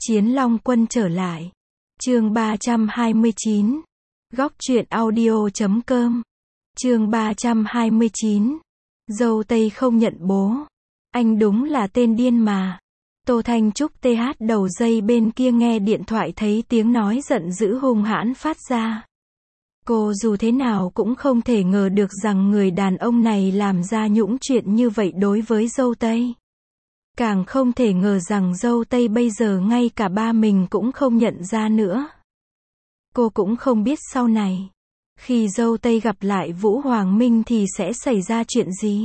Chiến Long Quân trở lại. Chương 329. Góc truyện audio.com. Chương 329. Dâu Tây không nhận bố. Anh đúng là tên điên mà. Tô Thanh Trúc TH đầu dây bên kia nghe điện thoại thấy tiếng nói giận dữ hung hãn phát ra. Cô dù thế nào cũng không thể ngờ được rằng người đàn ông này làm ra nhũng chuyện như vậy đối với dâu Tây. Càng không thể ngờ rằng dâu Tây bây giờ ngay cả ba mình cũng không nhận ra nữa. Cô cũng không biết sau này, khi dâu Tây gặp lại Vũ Hoàng Minh thì sẽ xảy ra chuyện gì.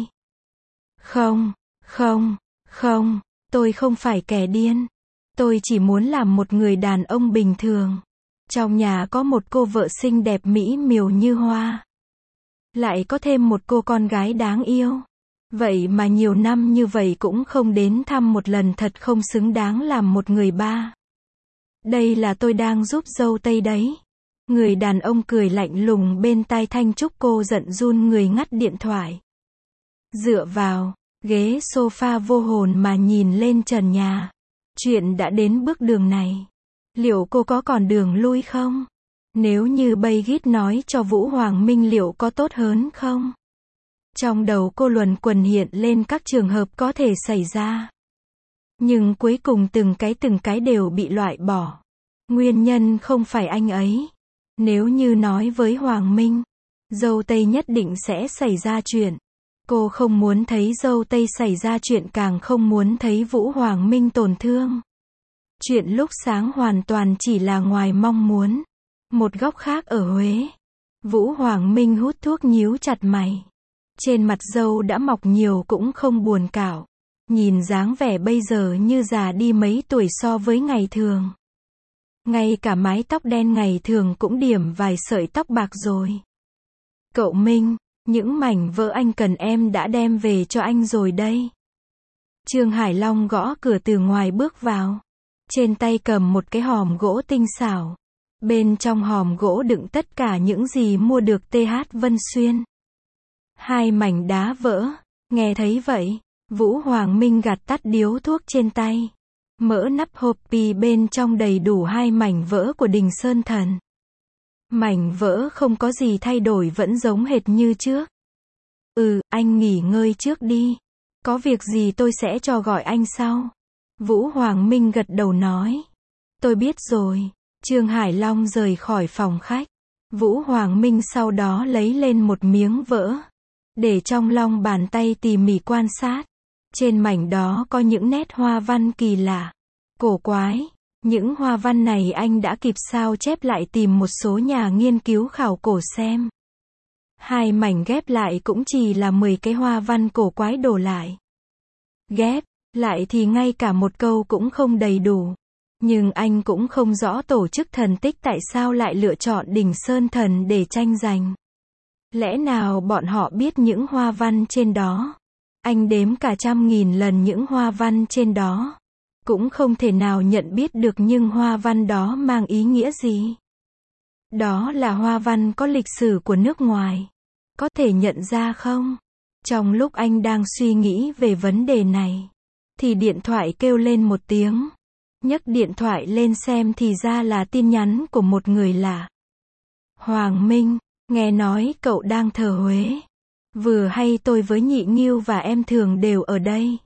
Không, tôi không phải kẻ điên. Tôi chỉ muốn làm một người đàn ông bình thường. Trong nhà có một cô vợ xinh đẹp mỹ miều như hoa. Lại có thêm một cô con gái đáng yêu. Vậy mà nhiều năm như vậy cũng không đến thăm một lần, thật không xứng đáng làm một người ba. Đây là tôi đang giúp dâu Tây đấy. Người đàn ông cười lạnh lùng bên tai Thanh Trúc, cô giận run người ngắt điện thoại. Dựa vào ghế sofa vô hồn mà nhìn lên trần nhà. Chuyện đã đến bước đường này, liệu cô có còn đường lui không? Nếu như Baygit nói cho Vũ Hoàng Minh liệu có tốt hơn không? Trong đầu cô luẩn quẩn hiện lên các trường hợp có thể xảy ra. Nhưng cuối cùng từng cái đều bị loại bỏ. Nguyên nhân không phải anh ấy. Nếu như nói với Hoàng Minh, dâu Tây nhất định sẽ xảy ra chuyện. Cô không muốn thấy dâu Tây xảy ra chuyện, càng không muốn thấy Vũ Hoàng Minh tổn thương. Chuyện lúc sáng hoàn toàn chỉ là ngoài mong muốn. Một góc khác ở Huế, Vũ Hoàng Minh hút thuốc nhíu chặt mày. Trên mặt râu đã mọc nhiều cũng không buồn cạo. Nhìn dáng vẻ bây giờ như già đi mấy tuổi so với ngày thường. Ngay cả mái tóc đen ngày thường cũng điểm vài sợi tóc bạc rồi. Cậu Minh, những mảnh vỡ anh cần em đã đem về cho anh rồi đây. Trương Hải Long gõ cửa từ ngoài bước vào. Trên tay cầm một cái hòm gỗ tinh xảo. Bên trong hòm gỗ đựng tất cả những gì mua được TH Vân Xuyên. 2 mảnh đá vỡ. Nghe thấy vậy, Vũ Hoàng Minh gạt tắt điếu thuốc trên tay. Mở nắp hộp bì, bên trong đầy đủ 2 mảnh vỡ của Đình Sơn Thần. Mảnh vỡ không có gì thay đổi, vẫn giống hệt như trước. Anh nghỉ ngơi trước đi. Có việc gì tôi sẽ cho gọi anh sau. Vũ Hoàng Minh gật đầu nói. Tôi biết rồi. Trương Hải Long rời khỏi phòng khách. Vũ Hoàng Minh sau đó lấy lên một miếng vỡ, để trong lòng bàn tay tỉ mỉ quan sát. Trên mảnh đó có những nét hoa văn kỳ lạ, cổ quái. Những hoa văn này anh đã kịp sao chép lại tìm một số nhà nghiên cứu khảo cổ xem. 2 mảnh ghép lại cũng chỉ là 10 cái hoa văn cổ quái đổ lại. Ghép lại thì ngay cả một câu cũng không đầy đủ. Nhưng anh cũng không rõ tổ chức thần tích tại sao lại lựa chọn Đình Sơn Thần để tranh giành. Lẽ nào bọn họ biết những hoa văn trên đó? Anh đếm cả 100.000 lần những hoa văn trên đó, cũng không thể nào nhận biết được nhưng hoa văn đó mang ý nghĩa gì. Đó là hoa văn có lịch sử của nước ngoài. Có thể nhận ra không? Trong lúc anh đang suy nghĩ về vấn đề này, thì điện thoại kêu lên một tiếng. Nhấc điện thoại lên xem thì ra là tin nhắn của một người lạ. Hoàng Minh, nghe nói cậu đang thờ Huế. Vừa hay tôi với Nhị Nghiêu và em Thường đều ở đây.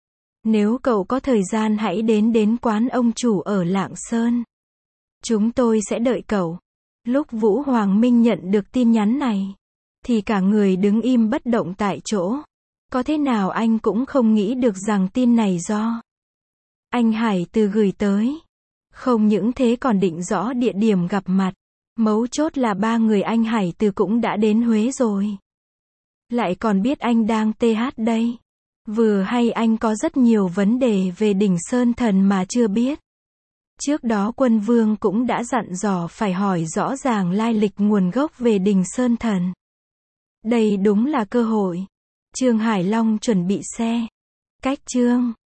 Nếu cậu có thời gian hãy đến quán ông chủ ở Lạng Sơn. Chúng tôi sẽ đợi cậu. Lúc Vũ Hoàng Minh nhận được tin nhắn này, thì cả người đứng im bất động tại chỗ. Có thế nào anh cũng không nghĩ được rằng tin này do anh Hải Từ gửi tới. Không những thế còn định rõ địa điểm gặp mặt. Mấu chốt là 3 người anh Hải Từ cũng đã đến Huế rồi. Lại còn biết anh đang TH đây. Vừa hay anh có rất nhiều vấn đề về Đình Sơn Thần mà chưa biết. Trước đó Quân Vương cũng đã dặn dò phải hỏi rõ ràng lai lịch nguồn gốc về Đình Sơn Thần. Đây đúng là cơ hội. Trương Hải Long chuẩn bị xe. Cách Trương